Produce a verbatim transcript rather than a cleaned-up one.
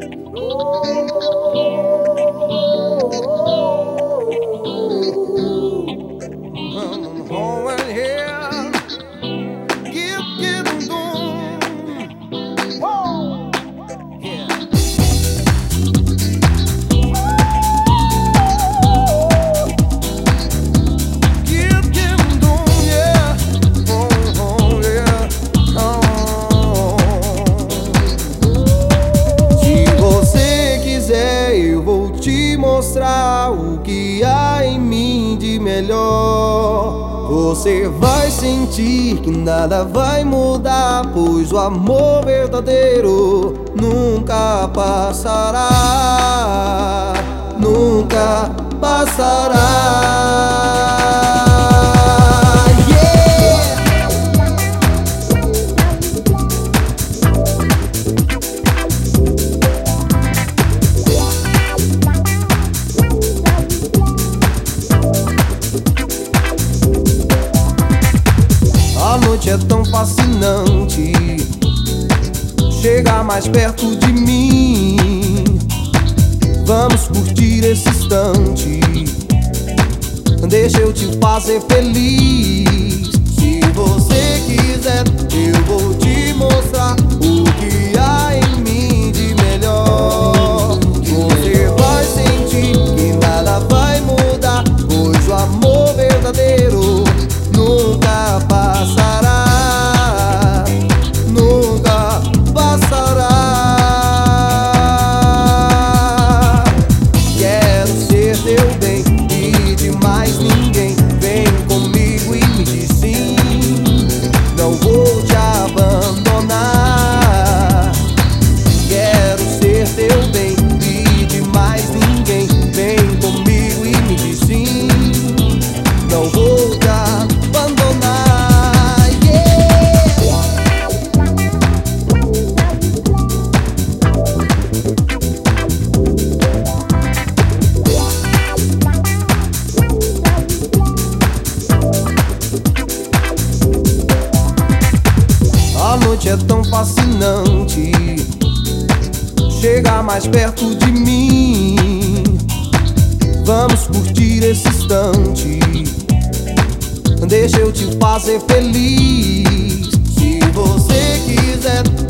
Mostrar o que há em mim de melhor. Você vai sentir que nada vai mudar, pois o amor verdadeiro nunca passará, nunca passará. A noite é tão fascinante, chega mais perto de mim. Vamos curtir esse instante, deixa eu te fazer feliz. Se você quiser, eu vou te mostrar o que há em mim de melhor. Você vai sentir que nada vai mudar, pois o amor verdadeiro nunca passará, nunca passará. Quero ser teu bem e de mais ninguém. Vem comigo e me diz sim, não vou te abandonar. Quero ser teu bem e de mais ninguém. Vem comigo e me diz sim, não vou te abandonar. A noite é tão fascinante, chega mais perto de mim. Vamos curtir esse instante, deixa eu te fazer feliz. Se você quiser,